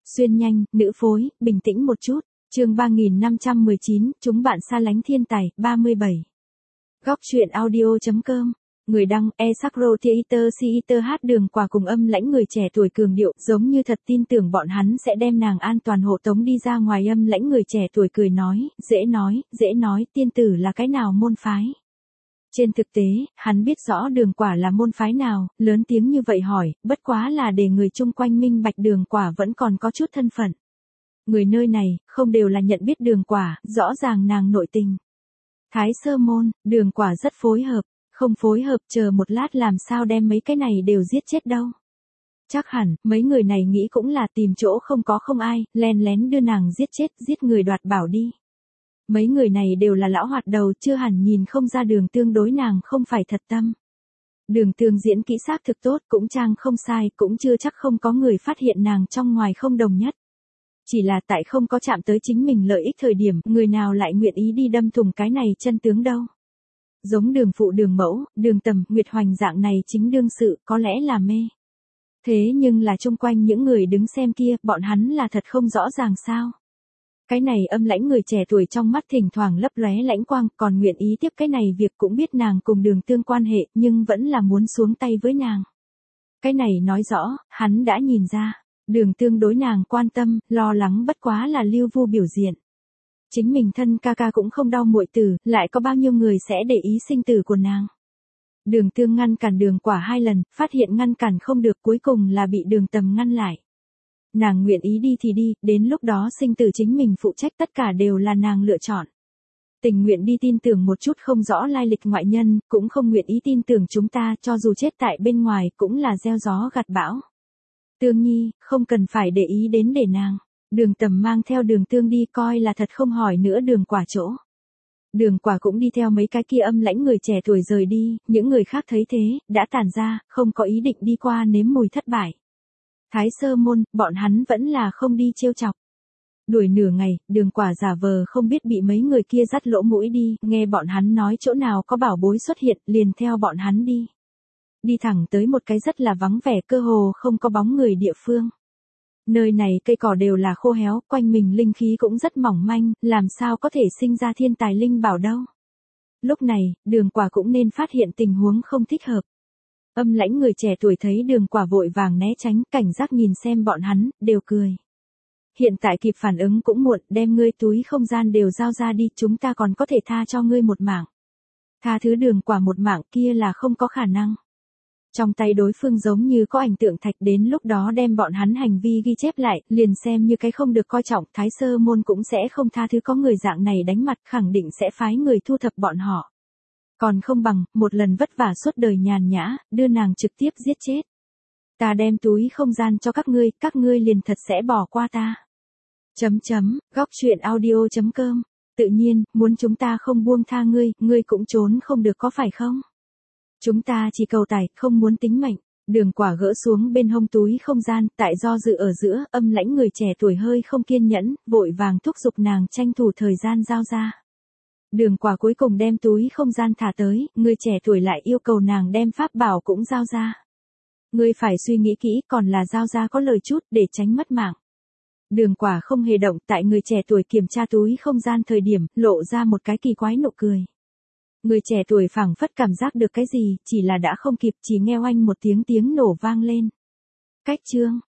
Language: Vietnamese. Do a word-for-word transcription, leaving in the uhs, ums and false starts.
Xuyên nhanh, nữ phối, bình tĩnh một chút. Chương ba nghìn năm trăm mười chín, chúng bạn xa lánh thiên tài, ba mươi bảy. Góc truyện audio chấm com. Người đăng, Esakro Theater Theater hát Đường Quả cùng âm lãnh người trẻ tuổi cường điệu, giống như thật tin tưởng bọn hắn sẽ đem nàng an toàn hộ tống đi ra ngoài. Âm lãnh người trẻ tuổi cười nói, dễ nói, dễ nói, tiên tử là cái nào môn phái. Trên thực tế, hắn biết rõ Đường Quả là môn phái nào, lớn tiếng như vậy hỏi, bất quá là để người chung quanh minh bạch Đường Quả vẫn còn có chút thân phận. Người nơi này, không đều là nhận biết Đường Quả, rõ ràng nàng nội tình. Thái Sơ môn, Đường Quả rất phối hợp, không phối hợp chờ một lát làm sao đem mấy cái này đều giết chết đâu. Chắc hẳn, mấy người này nghĩ cũng là tìm chỗ không có không ai, len lén đưa nàng giết chết, giết người đoạt bảo đi. Mấy người này đều là lão hoạt đầu, chưa hẳn nhìn không ra Đường Tương đối nàng không phải thật tâm. Đường Tương diễn kỹ xác thực tốt, cũng trang không sai, cũng chưa chắc không có người phát hiện nàng trong ngoài không đồng nhất. Chỉ là tại không có chạm tới chính mình lợi ích thời điểm, người nào lại nguyện ý đi đâm thủng cái này chân tướng đâu. Giống Đường Phụ Đường Mẫu, Đường Tầm, Nguyệt Hoành dạng này chính đương sự, có lẽ là mê. Thế nhưng là chung quanh những người đứng xem kia, bọn hắn là thật không rõ ràng sao. Cái này âm lãnh người trẻ tuổi trong mắt thỉnh thoảng lấp lóe lãnh quang, còn nguyện ý tiếp cái này việc cũng biết nàng cùng Đường Tương quan hệ, nhưng vẫn là muốn xuống tay với nàng. Cái này nói rõ, hắn đã nhìn ra, Đường Tương đối nàng quan tâm, lo lắng bất quá là lưu vu biểu diện. Chính mình thân ca ca cũng không đau muội tử, lại có bao nhiêu người sẽ để ý sinh tử của nàng. Đường Tương ngăn cản Đường Quả hai lần, phát hiện ngăn cản không được, cuối cùng là bị Đường Tầm ngăn lại. Nàng nguyện ý đi thì đi, đến lúc đó sinh tử chính mình phụ trách, tất cả đều là nàng lựa chọn. Tình nguyện đi tin tưởng một chút không rõ lai lịch ngoại nhân, cũng không nguyện ý tin tưởng chúng ta, cho dù chết tại bên ngoài cũng là gieo gió gặt bão. Tương Nhi, không cần phải để ý đến để nàng. Đường Tầm mang theo Đường Tương đi, coi là thật không hỏi nữa Đường Quả chỗ. Đường Quả cũng đi theo mấy cái kia âm lãnh người trẻ tuổi rời đi, những người khác thấy thế, đã tản ra, không có ý định đi qua nếm mùi thất bại. Thái Sơ môn, bọn hắn vẫn là không đi trêu chọc. Đuổi nửa ngày, Đường Quả giả vờ không biết bị mấy người kia dắt lỗ mũi đi, nghe bọn hắn nói chỗ nào có bảo bối xuất hiện, liền theo bọn hắn đi. Đi thẳng tới một cái rất là vắng vẻ, cơ hồ không có bóng người địa phương. Nơi này cây cỏ đều là khô héo, quanh mình linh khí cũng rất mỏng manh, làm sao có thể sinh ra thiên tài linh bảo đâu. Lúc này, Đường Quả cũng nên phát hiện tình huống không thích hợp. Âm lãnh người trẻ tuổi thấy Đường Quả vội vàng né tránh, cảnh giác nhìn xem bọn hắn, đều cười. Hiện tại kịp phản ứng cũng muộn, đem ngươi túi không gian đều giao ra đi, chúng ta còn có thể tha cho ngươi một mạng. Tha thứ Đường Quả một mạng kia là không có khả năng. Trong tay đối phương giống như có ảnh tượng thạch, đến lúc đó đem bọn hắn hành vi ghi chép lại, liền xem như cái không được coi trọng, Thái Sơ môn cũng sẽ không tha thứ có người dạng này đánh mặt, khẳng định sẽ phái người thu thập bọn họ. Còn không bằng, một lần vất vả suốt đời nhàn nhã, đưa nàng trực tiếp giết chết. Ta đem túi không gian cho các ngươi, các ngươi liền thật sẽ bỏ qua ta. Chấm chấm, góc truyện audio chấm com. Tự nhiên, muốn chúng ta không buông tha ngươi, ngươi cũng trốn không được có phải không? Chúng ta chỉ cầu tài, không muốn tính mệnh. Đường Quả gỡ xuống bên hông túi không gian, tại do dự ở giữa, âm lãnh người trẻ tuổi hơi không kiên nhẫn, vội vàng thúc giục nàng tranh thủ thời gian giao ra. Đường Quả cuối cùng đem túi không gian thả tới, người trẻ tuổi lại yêu cầu nàng đem pháp bảo cũng giao ra. Ngươi phải suy nghĩ kỹ, còn là giao ra có lời chút, để tránh mất mạng. Đường Quả không hề động, tại người trẻ tuổi kiểm tra túi không gian thời điểm, lộ ra một cái kỳ quái nụ cười. Người trẻ tuổi phảng phất cảm giác được cái gì, chỉ là đã không kịp, chỉ nghe oanh một tiếng tiếng nổ vang lên. Cách chương,